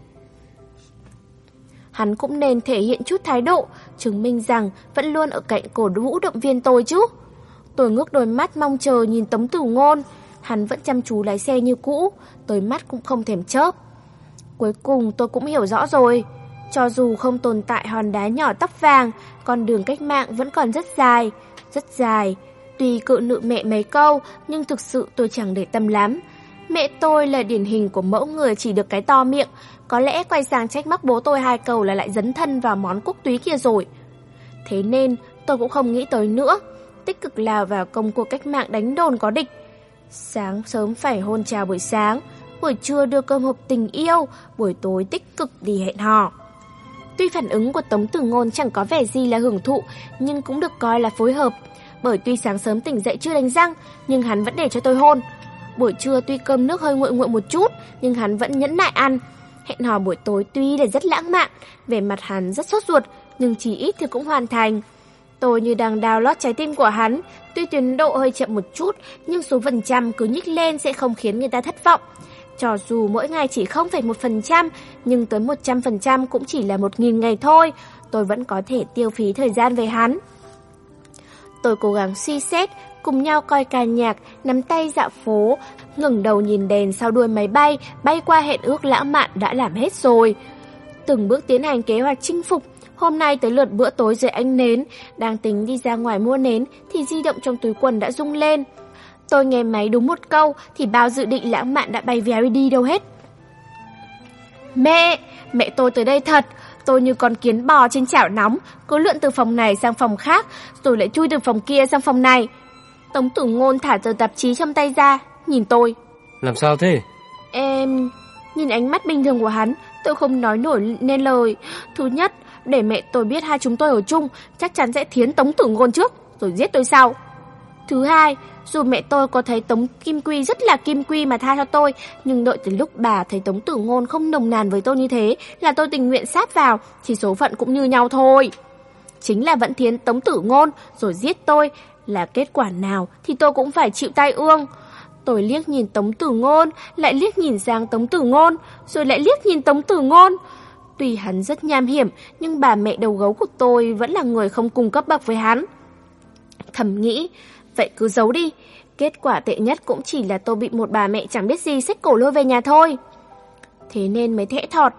Hắn cũng nên thể hiện chút thái độ, chứng minh rằng vẫn luôn ở cạnh cổ vũ động viên tôi chứ. Tôi ngước đôi mắt mong chờ nhìn Tống Tử Ngôn. Hắn vẫn chăm chú lái xe như cũ, tới mắt cũng không thèm chớp. Cuối cùng tôi cũng hiểu rõ rồi. Cho dù không tồn tại hòn đá nhỏ tóc vàng, con đường cách mạng vẫn còn rất dài, rất dài. Tuy cự nữ mẹ mấy câu, nhưng thực sự tôi chẳng để tâm lắm. Mẹ tôi là điển hình của mẫu người chỉ được cái to miệng, có lẽ quay sang trách móc bố tôi hai câu là lại dấn thân vào món quốc túy kia rồi. Thế nên tôi cũng không nghĩ tới nữa, tích cực lao vào công cuộc cách mạng đánh đồn có địch. Sáng sớm phải hôn chào buổi sáng, buổi trưa đưa cơm hộp tình yêu, buổi tối tích cực đi hẹn hò. Tuy phản ứng của Tống Tử Ngôn chẳng có vẻ gì là hưởng thụ, nhưng cũng được coi là phối hợp. Bởi tuy sáng sớm tỉnh dậy chưa đánh răng, nhưng hắn vẫn để cho tôi hôn. Buổi trưa tuy cơm nước hơi nguội nguội một chút, nhưng hắn vẫn nhẫn nại ăn. Hẹn hò buổi tối tuy là rất lãng mạn, vẻ mặt hắn rất sốt ruột, nhưng chỉ ít thì cũng hoàn thành. Tôi như đang đào lót trái tim của hắn, tuy tiến độ hơi chậm một chút, nhưng số phần trăm cứ nhích lên sẽ không khiến người ta thất vọng. Cho dù mỗi ngày chỉ không phẩy một phần trăm, nhưng tới một trăm phần trăm cũng chỉ là một nghìn ngày thôi, tôi vẫn có thể tiêu phí thời gian về hắn. Tôi cố gắng suy xét, cùng nhau coi ca nhạc, nắm tay dạo phố, ngẩng đầu nhìn đèn sau đuôi máy bay, bay qua hẹn ước lãng mạn đã làm hết rồi. Từng bước tiến hành kế hoạch chinh phục. Hôm nay tới lượt bữa tối dưới ánh nến, đang tính đi ra ngoài mua nến thì di động trong túi quần đã rung lên. Tôi nghe máy đúng một câu thì bao dự định lãng mạn đã bay véo đi đâu hết. Mẹ, mẹ tôi tới đây thật. Tôi như con kiến bò trên chảo nóng, cứ lượn từ phòng này sang phòng khác, rồi lại chui từ phòng kia sang phòng này. Tống Tử Ngôn thả tờ tạp chí trong tay ra, nhìn tôi. Làm sao thế? Em... Nhìn ánh mắt bình thường của hắn, tôi không nói nổi nên lời. Thứ nhất, để mẹ tôi biết hai chúng tôi ở chung, chắc chắn sẽ thiến Tống Tử Ngôn trước, rồi giết tôi sau. Thứ hai, dù mẹ tôi có thấy Tống Kim Quy rất là Kim Quy mà tha cho tôi, nhưng đợi tới lúc bà thấy Tống Tử Ngôn không nồng nàn với tôi như thế là tôi tình nguyện sát vào, thì số phận cũng như nhau thôi. Chính là vẫn thiến Tống Tử Ngôn rồi giết tôi, là kết quả nào thì tôi cũng phải chịu tai ương. Tôi liếc nhìn Tống Tử Ngôn, lại liếc nhìn sang Tống Tử Ngôn, rồi lại liếc nhìn Tống Tử Ngôn. Tuy hắn rất nham hiểm, nhưng bà mẹ đầu gấu của tôi vẫn là người không cùng cấp bậc với hắn. Thầm nghĩ, vậy cứ giấu đi, kết quả tệ nhất cũng chỉ là tôi bị một bà mẹ chẳng biết gì xách cổ lôi về nhà thôi. Thế nên mới thẽ thọt.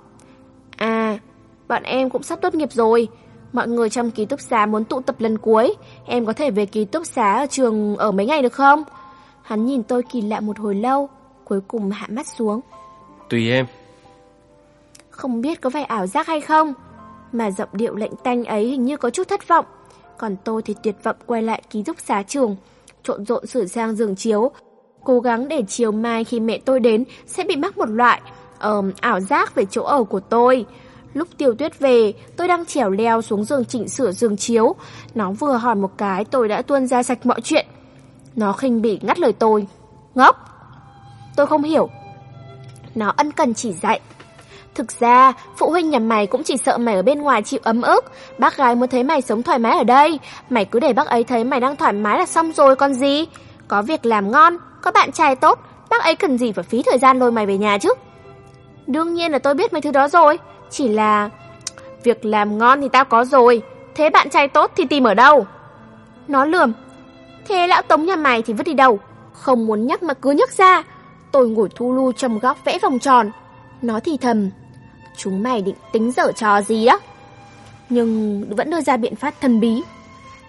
À, bọn em cũng sắp tốt nghiệp rồi. Mọi người trong ký túc xá muốn tụ tập lần cuối, em có thể về ký túc xá ở trường ở mấy ngày được không? Hắn nhìn tôi kỳ lạ một hồi lâu, cuối cùng hạ mắt xuống. Tùy em. Không biết có phải ảo giác hay không, mà giọng điệu lạnh tanh ấy hình như có chút thất vọng. Còn tôi thì tuyệt vọng quay lại ký túc xá trường, trộn rộn sửa sang giường chiếu, cố gắng để chiều mai khi mẹ tôi đến sẽ bị mắc một loại uh, ảo giác về chỗ ở của tôi. Lúc Tiêu Tuyết về, tôi đang trèo leo xuống giường chỉnh sửa giường chiếu. Nó vừa hỏi một cái tôi đã tuôn ra sạch mọi chuyện. Nó khinh bỉ ngắt lời tôi. Ngốc! Tôi không hiểu. Nó ân cần chỉ dạy. Thực ra, phụ huynh nhà mày cũng chỉ sợ mày ở bên ngoài chịu ấm ức. Bác gái muốn thấy mày sống thoải mái ở đây. Mày cứ để bác ấy thấy mày đang thoải mái là xong rồi còn gì. Có việc làm ngon, có bạn trai tốt, bác ấy cần gì phải phí thời gian lôi mày về nhà chứ. Đương nhiên là tôi biết mấy thứ đó rồi. Chỉ là... Việc làm ngon thì tao có rồi. Thế bạn trai tốt thì tìm ở đâu? Nó lườm. Thế lão Tống nhà mày thì vứt đi đâu? Không muốn nhắc mà cứ nhắc ra. Tôi ngồi thu lu trong góc vẽ vòng tròn. Nó thì thầm. Chúng mày định tính dở trò gì á? Nhưng vẫn đưa ra biện pháp thần bí.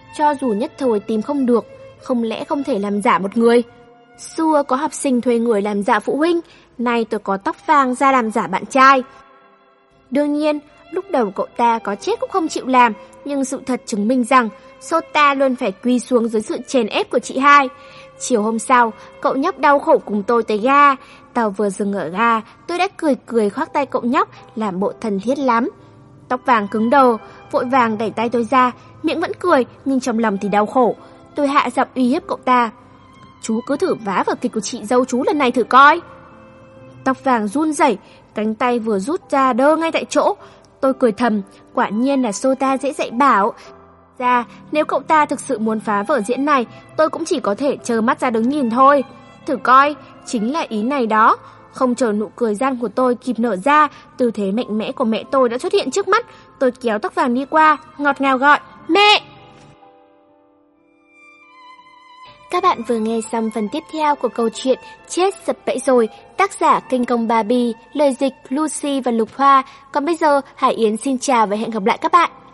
Cho dù nhất thời tìm không được, không lẽ không thể làm giả một người? Xưa có học sinh thuê người làm giả phụ huynh, nay tôi có tóc vàng ra làm giả bạn trai. Đương nhiên, lúc đầu cậu ta có chết cũng không chịu làm, nhưng sự thật chứng minh rằng Sota luôn phải quy xuống dưới sự chèn ép của chị hai. Chiều hôm sau, cậu nhóc đau khổ cùng tôi tới ga. Tàu vừa dừng ở ga, tôi đã cười cười khoác tay cậu nhóc, làm bộ thân thiết lắm. Tóc vàng cứng đờ, vội vàng đẩy tay tôi ra, miệng vẫn cười nhưng trong lòng thì đau khổ. Tôi hạ giọng uy hiếp cậu ta. Chú cứ thử vá vào kịch của chị dâu chú lần này thử coi. Tóc vàng run rẩy, cánh tay vừa rút ra đơ ngay tại chỗ. Tôi cười thầm, quả nhiên là Sota dễ dạy bảo. Ra, nếu cậu ta thực sự muốn phá vở diễn này, tôi cũng chỉ có thể trơ mắt ra đứng nhìn thôi. Thử coi, chính là ý này đó. Không chờ nụ cười gian của tôi kịp nở ra, tư thế mạnh mẽ của mẹ tôi đã xuất hiện trước mắt. Tôi kéo tóc vàng đi qua, ngọt ngào gọi, mẹ! Các bạn vừa nghe xong phần tiếp theo của câu chuyện Chết sập bẫy rồi, tác giả Kinh Công Barbie, lời dịch Lucy và Lục Hoa. Còn bây giờ, Hải Yến xin chào và hẹn gặp lại các bạn.